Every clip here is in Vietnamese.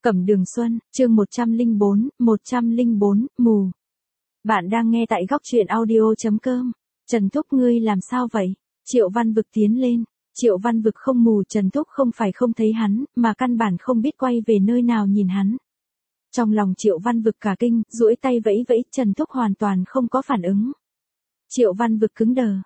Cẩm Đường Xuân, chương 104, mù. Bạn đang nghe tại góc truyện audio.com. Trần Thúc ngươi làm sao vậy? Triệu Văn Vực tiến lên. Triệu Văn Vực không mù, Trần Thúc không phải không thấy hắn, mà căn bản không biết quay về nơi nào nhìn hắn. Trong lòng Triệu Văn Vực cả kinh, duỗi tay vẫy vẫy, Trần Thúc hoàn toàn không có phản ứng. Triệu Văn Vực cứng đờ.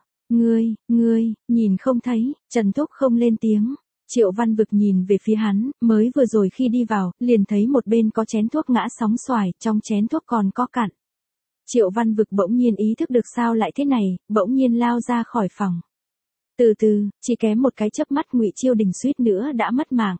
Ngươi, nhìn không thấy, Trần Thúc không lên tiếng. Triệu Văn Vực nhìn về phía hắn, mới vừa rồi khi đi vào, liền thấy một bên có chén thuốc ngã sóng xoài, trong chén thuốc còn có cặn. Triệu Văn Vực bỗng nhiên ý thức được sao lại thế này, bỗng nhiên lao ra khỏi phòng. Từ từ, chỉ kém một cái chớp mắt Ngụy Chiêu Đình suýt nữa đã mất mạng.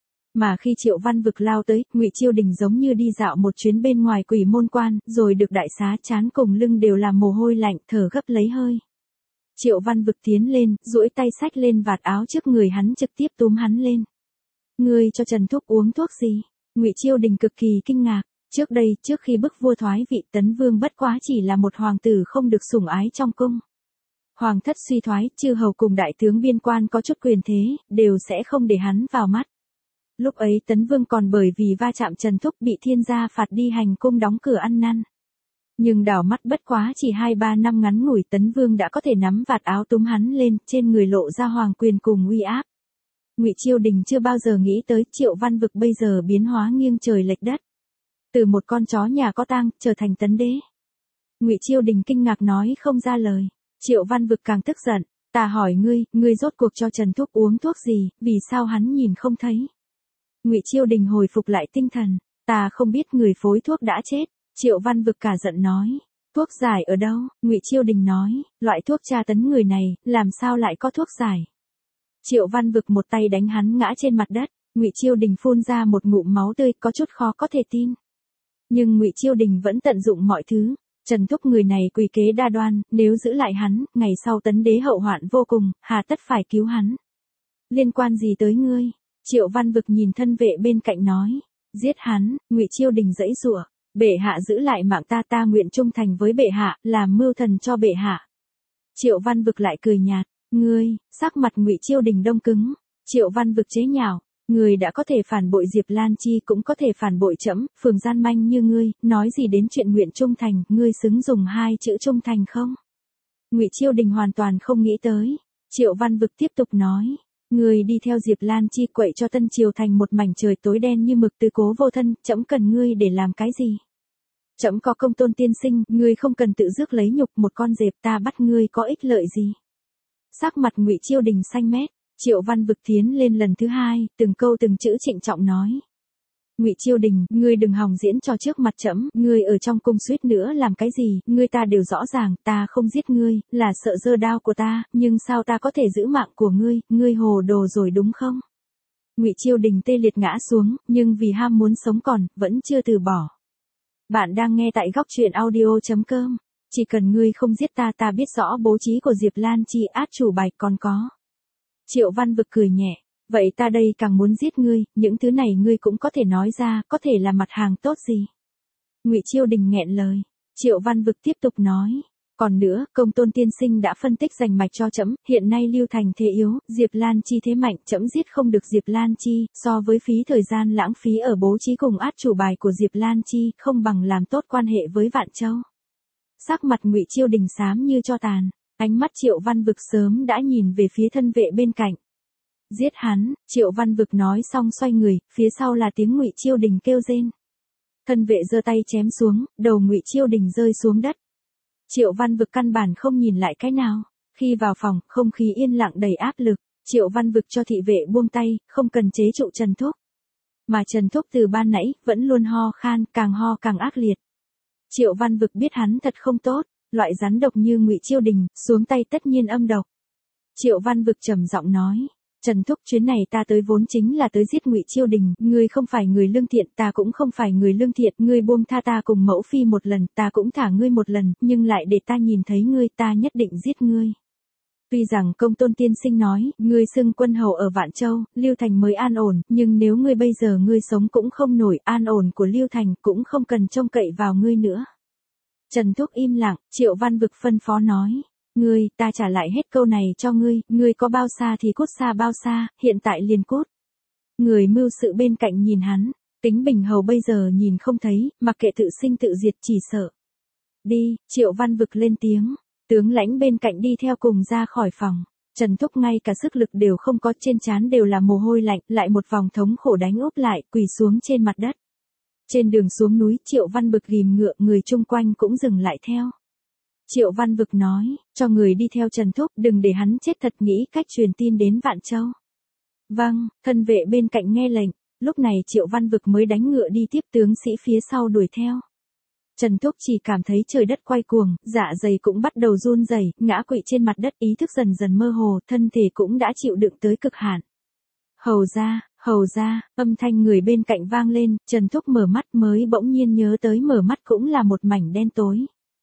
Mà khi Triệu Văn Vực lao tới, Ngụy Chiêu Đình giống như đi dạo một chuyến bên ngoài Quỷ Môn Quan, rồi được đại xá trán cùng lưng đều là mồ hôi lạnh, thở gấp lấy hơi. Triệu Văn Vực tiến lên, duỗi tay xách lên vạt áo trước người hắn, trực tiếp túm hắn lên. Ngươi cho Trần Thúc uống thuốc gì? Ngụy Chiêu Đình cực kỳ kinh ngạc. Trước đây, trước khi bức vua thoái vị, Tấn Vương bất quá chỉ là một hoàng tử không được sủng ái trong cung. Hoàng thất suy thoái, chư hầu cùng đại tướng biên quan có chút quyền thế, đều sẽ không để hắn vào mắt. Lúc ấy Tấn Vương còn bởi vì va chạm Trần Thúc bị thiên gia phạt đi hành cung đóng cửa ăn năn. Nhưng đảo mắt bất quá chỉ 2-3 năm ngắn ngủi, Tấn Vương đã có thể nắm vạt áo túm hắn lên, trên người lộ ra hoàng quyền cùng uy áp. Ngụy Chiêu Đình chưa bao giờ nghĩ tới Triệu Văn Vực bây giờ biến hóa nghiêng trời lệch đất. Từ một con chó nhà có tang, trở thành tấn đế. Ngụy Chiêu Đình kinh ngạc nói không ra lời. Triệu Văn Vực càng tức giận. Ta hỏi ngươi rốt cuộc cho Trần Thúc uống thuốc gì, vì sao hắn nhìn không thấy? Ngụy Chiêu Đình hồi phục lại tinh thần. Ta không biết, người phối thuốc đã chết. Triệu Văn Vực cả giận nói. Thuốc giải ở đâu? Ngụy Chiêu Đình nói. Loại thuốc tra tấn người này, làm sao lại có thuốc giải? Triệu Văn Vực một tay đánh hắn ngã trên mặt đất. Ngụy Chiêu Đình phun ra một ngụm máu tươi, có chút khó có thể tin. Nhưng Ngụy Chiêu Đình vẫn tận dụng mọi thứ. Trần Thúc người này quỷ kế đa đoan, nếu giữ lại hắn, ngày sau tấn đế hậu hoạn vô cùng, hà tất phải cứu hắn. Liên quan gì tới ngươi? Triệu Văn Vực nhìn thân vệ bên cạnh nói. Giết hắn. Ngụy Chiêu Đình giãy giụa. Bệ hạ giữ lại mạng ta nguyện trung thành với bệ hạ, làm mưu thần cho bệ hạ. Triệu Văn Vực lại cười nhạt. Ngươi, sắc mặt Ngụy Chiêu Đình đông cứng. Triệu Văn Vực chế nhạo. Ngươi đã có thể phản bội Diệp Lan Chi, cũng có thể phản bội trẫm, phường gian manh như ngươi, nói gì đến chuyện nguyện trung thành, ngươi xứng dùng 2 chữ trung thành không? Ngụy Chiêu Đình hoàn toàn không nghĩ tới. Triệu Văn Vực tiếp tục nói. Ngươi đi theo Diệp Lan Chi quậy cho Tân Triều thành một mảnh trời tối đen như mực, tứ cố vô thân, trẫm cần ngươi để làm cái gì? Trẫm có công tôn tiên sinh, ngươi không cần tự rước lấy nhục, một con dẹp ta bắt ngươi có ích lợi gì? Sắc mặt Ngụy Chiêu Đình xanh mét. Triệu Văn Vực tiến lên lần thứ 2, từng câu từng chữ trịnh trọng nói. Ngụy Chiêu Đình, ngươi đừng hòng diễn trò trước mặt trẫm, ngươi ở trong cung suýt nữa làm cái gì, ngươi ta đều rõ ràng, ta không giết ngươi, là sợ giơ đao của ta, nhưng sao ta có thể giữ mạng của ngươi hồ đồ rồi đúng không? Ngụy Chiêu Đình tê liệt ngã xuống, nhưng vì ham muốn sống còn, vẫn chưa từ bỏ. Bạn đang nghe tại góc truyện audio.com. Chỉ cần ngươi không giết ta biết rõ bố trí của Diệp Lan Chi, át chủ bài còn có. Triệu Văn Vực cười nhẹ. Vậy ta đây càng muốn giết ngươi, những thứ này ngươi cũng có thể nói ra, có thể là mặt hàng tốt gì? Ngụy Chiêu Đình nghẹn lời. Triệu Văn Vực tiếp tục nói. Còn nữa, công tôn tiên sinh đã phân tích rành mạch cho trẫm, hiện nay Lưu Thành thế yếu, Diệp Lan Chi thế mạnh, trẫm giết không được Diệp Lan Chi, so với phí thời gian lãng phí ở bố trí cùng át chủ bài của Diệp Lan Chi, không bằng làm tốt quan hệ với Vạn Châu. Sắc mặt Ngụy Chiêu Đình xám như tro tàn. Ánh mắt Triệu Văn Vực sớm đã nhìn về phía thân vệ bên cạnh. Giết hắn. Triệu Văn Vực nói xong xoay người, phía sau là tiếng Ngụy Chiêu Đình kêu rên. Thân vệ giơ tay chém xuống, đầu Ngụy Chiêu Đình rơi xuống đất. Triệu Văn Vực căn bản không nhìn lại cái nào. Khi vào phòng, không khí yên lặng đầy áp lực. Triệu Văn Vực cho thị vệ buông tay, không cần chế trụ Trần Thúc. Mà Trần Thúc từ ban nãy, vẫn luôn ho khan, càng ho càng ác liệt. Triệu Văn Vực biết hắn thật không tốt. Loại rắn độc như Ngụy Chiêu Đình, xuống tay tất nhiên âm độc. Triệu Văn Vực trầm giọng nói. Trần Thúc, chuyến này ta tới vốn chính là tới giết Ngụy Chiêu Đình, ngươi không phải người lương thiện, ta cũng không phải người lương thiện, ngươi buông tha ta cùng mẫu phi một lần, ta cũng thả ngươi một lần, nhưng lại để ta nhìn thấy ngươi, ta nhất định giết ngươi. Tuy rằng công tôn tiên sinh nói, ngươi xưng quân hầu ở Vạn Châu, Lưu Thành mới an ổn, nhưng nếu ngươi bây giờ ngươi sống cũng không nổi, an ổn của Lưu Thành cũng không cần trông cậy vào ngươi nữa. Trần Thúc im lặng, Triệu Văn Vực phân phó nói. Ta trả lại hết câu này cho ngươi có bao xa thì cút xa bao xa, hiện tại liền cút. Người mưu sự bên cạnh nhìn hắn. Kính Bình Hầu bây giờ nhìn không thấy, mặc kệ tự sinh tự diệt chỉ sợ. Đi, Triệu Văn Vực lên tiếng, tướng lãnh bên cạnh đi theo cùng ra khỏi phòng. Trần Thúc ngay cả sức lực đều không có, trên trán đều là mồ hôi lạnh, lại một vòng thống khổ đánh úp lại, quỳ xuống trên mặt đất. Trên đường xuống núi, Triệu Văn Vực ghìm ngựa, người chung quanh cũng dừng lại theo. Triệu Văn Vực nói, cho người đi theo Trần Thúc, đừng để hắn chết thật, nghĩ cách truyền tin đến Vạn Châu. Vâng, thân vệ bên cạnh nghe lệnh, lúc này Triệu Văn Vực mới đánh ngựa đi tiếp, tướng sĩ phía sau đuổi theo. Trần Thúc chỉ cảm thấy trời đất quay cuồng, dạ dày cũng bắt đầu run rẩy, ngã quỵ trên mặt đất, ý thức dần dần mơ hồ, thân thể cũng đã chịu đựng tới cực hạn. Hầu ra, âm thanh người bên cạnh vang lên, Trần Thúc mở mắt mới bỗng nhiên nhớ tới mở mắt cũng là một mảnh đen tối.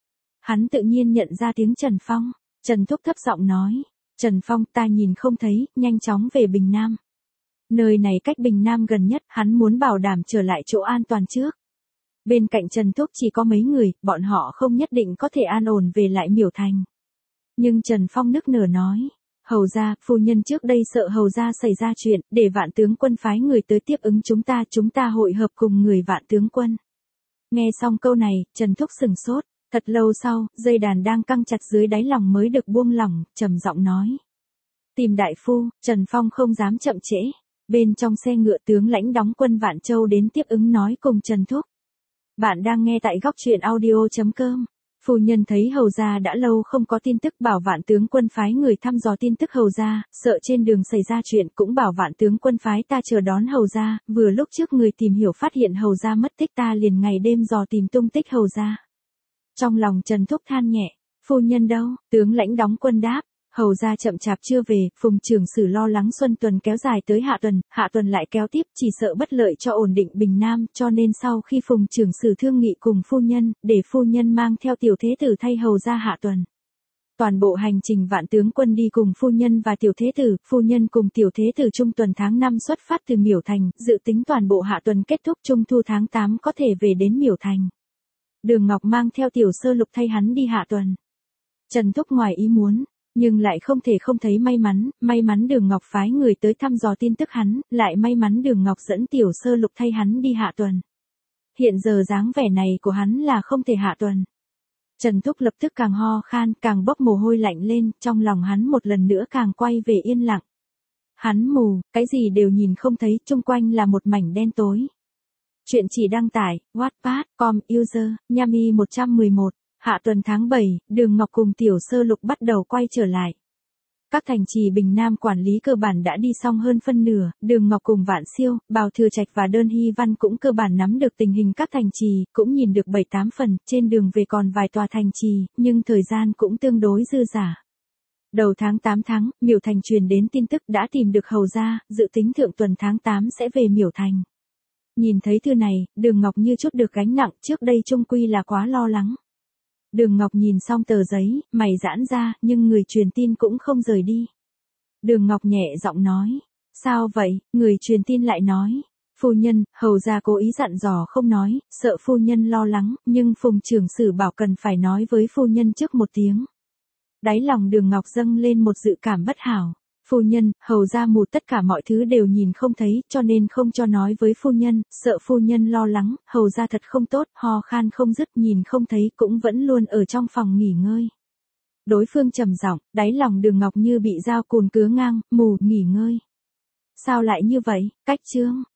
Hắn tự nhiên nhận ra tiếng Trần Phong, Trần Thúc thấp giọng nói, Trần Phong ta nhìn không thấy, nhanh chóng về Bình Nam. Nơi này cách Bình Nam gần nhất, hắn muốn bảo đảm trở lại chỗ an toàn trước. Bên cạnh Trần Thúc chỉ có mấy người, bọn họ không nhất định có thể an ổn về lại Miểu Thành. Nhưng Trần Phong nức nở nói, hầu ra, phu nhân trước đây sợ hầu ra xảy ra chuyện, để Vạn tướng quân phái người tới tiếp ứng chúng ta hội hợp cùng người Vạn tướng quân. Nghe xong câu này, Trần Thúc sửng sốt, thật lâu sau, dây đàn đang căng chặt dưới đáy lòng mới được buông lỏng, trầm giọng nói. Tìm đại phu, Trần Phong không dám chậm trễ. Bên trong xe ngựa tướng lãnh đóng quân Vạn Châu đến tiếp ứng nói cùng Trần Thúc. Bạn đang nghe tại góc truyện audio.com. Phu nhân thấy hầu gia đã lâu không có tin tức, bảo Vạn tướng quân phái người thăm dò tin tức hầu gia, sợ trên đường xảy ra chuyện, cũng bảo Vạn tướng quân phái ta chờ đón hầu gia, vừa lúc trước người tìm hiểu phát hiện hầu gia mất tích, ta liền ngày đêm dò tìm tung tích hầu gia. Trong lòng Trần Thúc than nhẹ, phu nhân đâu? Tướng lãnh đóng quân đáp, hầu gia chậm chạp chưa về, Phùng trưởng sử lo lắng xuân tuần kéo dài tới hạ tuần lại kéo tiếp, chỉ sợ bất lợi cho ổn định Bình Nam, cho nên sau khi Phùng trưởng sử thương nghị cùng phu nhân, để phu nhân mang theo tiểu thế tử thay hầu gia hạ tuần. Toàn bộ hành trình Vạn tướng quân đi cùng phu nhân và tiểu thế tử, phu nhân cùng tiểu thế tử trung tuần tháng 5 xuất phát từ Miểu Thành, dự tính toàn bộ hạ tuần kết thúc trung thu tháng 8 có thể về đến Miểu Thành. Đường Ngọc mang theo tiểu sơ lục thay hắn đi hạ tuần. Trần Thúc ngoài ý muốn, nhưng lại không thể không thấy may mắn Đường Ngọc phái người tới thăm dò tin tức hắn, lại may mắn Đường Ngọc dẫn tiểu sơ lục thay hắn đi hạ tuần. Hiện giờ dáng vẻ này của hắn là không thể hạ tuần. Trần Thúc lập tức càng ho khan, càng bốc mồ hôi lạnh lên, trong lòng hắn một lần nữa càng quay về yên lặng. Hắn mù, cái gì đều nhìn không thấy, chung quanh là một mảnh đen tối. Chuyện chỉ đăng tải, Wattpad.com, user, Yami 111. Hạ tuần tháng 7, Đường Ngọc cùng tiểu sơ lục bắt đầu quay trở lại. Các thành trì Bình Nam quản lý cơ bản đã đi xong hơn phân nửa, Đường Ngọc cùng Vạn Siêu, Bào Thừa Trạch và Đơn Hy Văn cũng cơ bản nắm được tình hình các thành trì, cũng nhìn được 7-8 phần, trên đường về còn vài tòa thành trì, nhưng thời gian cũng tương đối dư dả. Đầu tháng 8 Miểu Thành truyền đến tin tức đã tìm được hầu gia, dự tính thượng tuần tháng 8 sẽ về Miểu Thành. Nhìn thấy thư này, Đường Ngọc như chút được gánh nặng, trước đây chung quy là quá lo lắng. Đường Ngọc nhìn xong tờ giấy, mày giãn ra, nhưng người truyền tin cũng không rời đi. Đường Ngọc nhẹ giọng nói, sao vậy? Người truyền tin lại nói, phu nhân, hầu gia cố ý dặn dò không nói, sợ phu nhân lo lắng, nhưng Phùng trưởng sử bảo cần phải nói với phu nhân trước một tiếng. Đáy lòng Đường Ngọc dâng lên một dự cảm bất hảo. Phu nhân, hầu gia mù, tất cả mọi thứ đều nhìn không thấy, cho nên không cho nói với phu nhân, sợ phu nhân lo lắng, hầu gia thật không tốt, ho khan không dứt, nhìn không thấy cũng vẫn luôn ở trong phòng nghỉ ngơi. Đối phương trầm giọng, đáy lòng Đường Ngọc như bị dao cùn cứa ngang, mù, nghỉ ngơi. Sao lại như vậy? Cách chương.